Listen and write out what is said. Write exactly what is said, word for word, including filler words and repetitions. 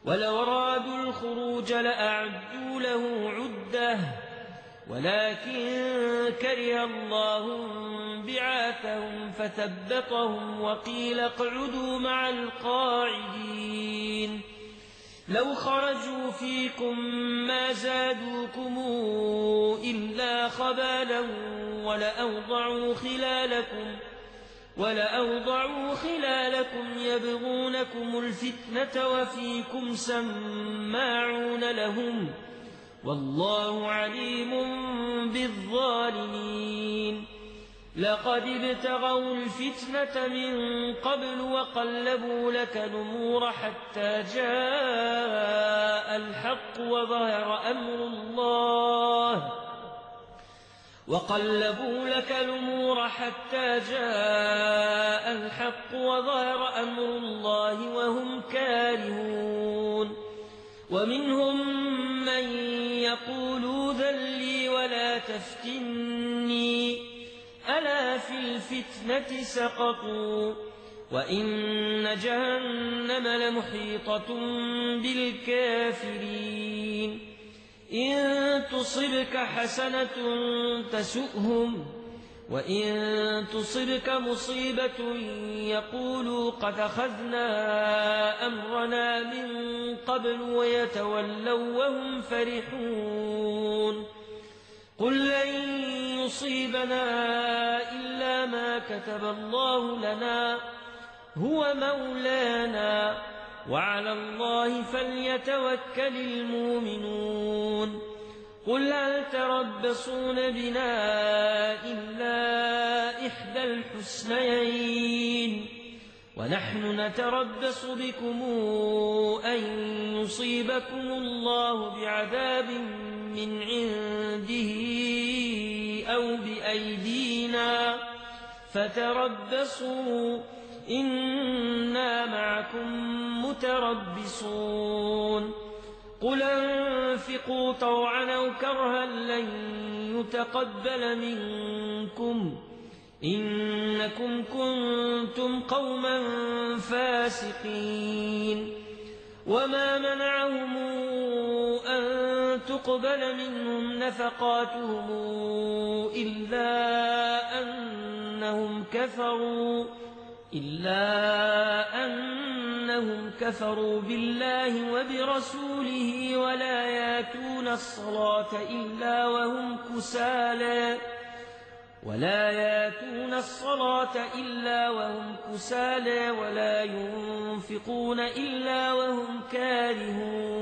ولو أرادوا الخروج لأعدوا له عدة ولكن كره الله بعاثهم فثبطهم وقيل اقعدوا مع القاعدين لو خرجوا فيكم ما زادوكم إلا خبالا ولأوضعوا خلالكم ولأوضعوا خلالكم يبغونكم الفتنة وفيكم سماعون لهم والله عليم بالظالمين لقد ابتغوا الفتنة من قبل وقلبوا لك الأمور حتى جاء الحق وظهر أمر الله وقلبوا لك الأمور حتى جاء الحق وظهر أمر الله وهم كارهون ومنهم من يقول ذل لي ولا تفتني ألا في الفتنة سقطوا وإن جهنم لمحيطة بالكافرين إن تصبك حسنة تسؤهم وإن تصبك مصيبة يقولوا قد أخذنا أمرنا من قبل ويتولوا وهم فرحون قل لن يصيبنا إلا ما كتب الله لنا هو مولانا وعلى الله فليتوكل المؤمنون قل هل تربصون بنا إلا إحدى الحسنيين ونحن نتربص بكم أن يصيبكم الله بعذاب من عنده أو بأيدينا فتربصوا إنا معكم متربصون قل انفقوا طوعا أو كرها لن يتقبل منكم إنكم كنتم قوما فاسقين وما منعهم أن تقبل منهم نفقاتهم إلا أنهم كفروا إلا أنهم كفروا بالله وبرسوله ولا ياتون الصلاة إلا وهم كسالى ولا ياتون الصلاة إلا وهم كسالى ولا ينفقون إلا وهم كارهون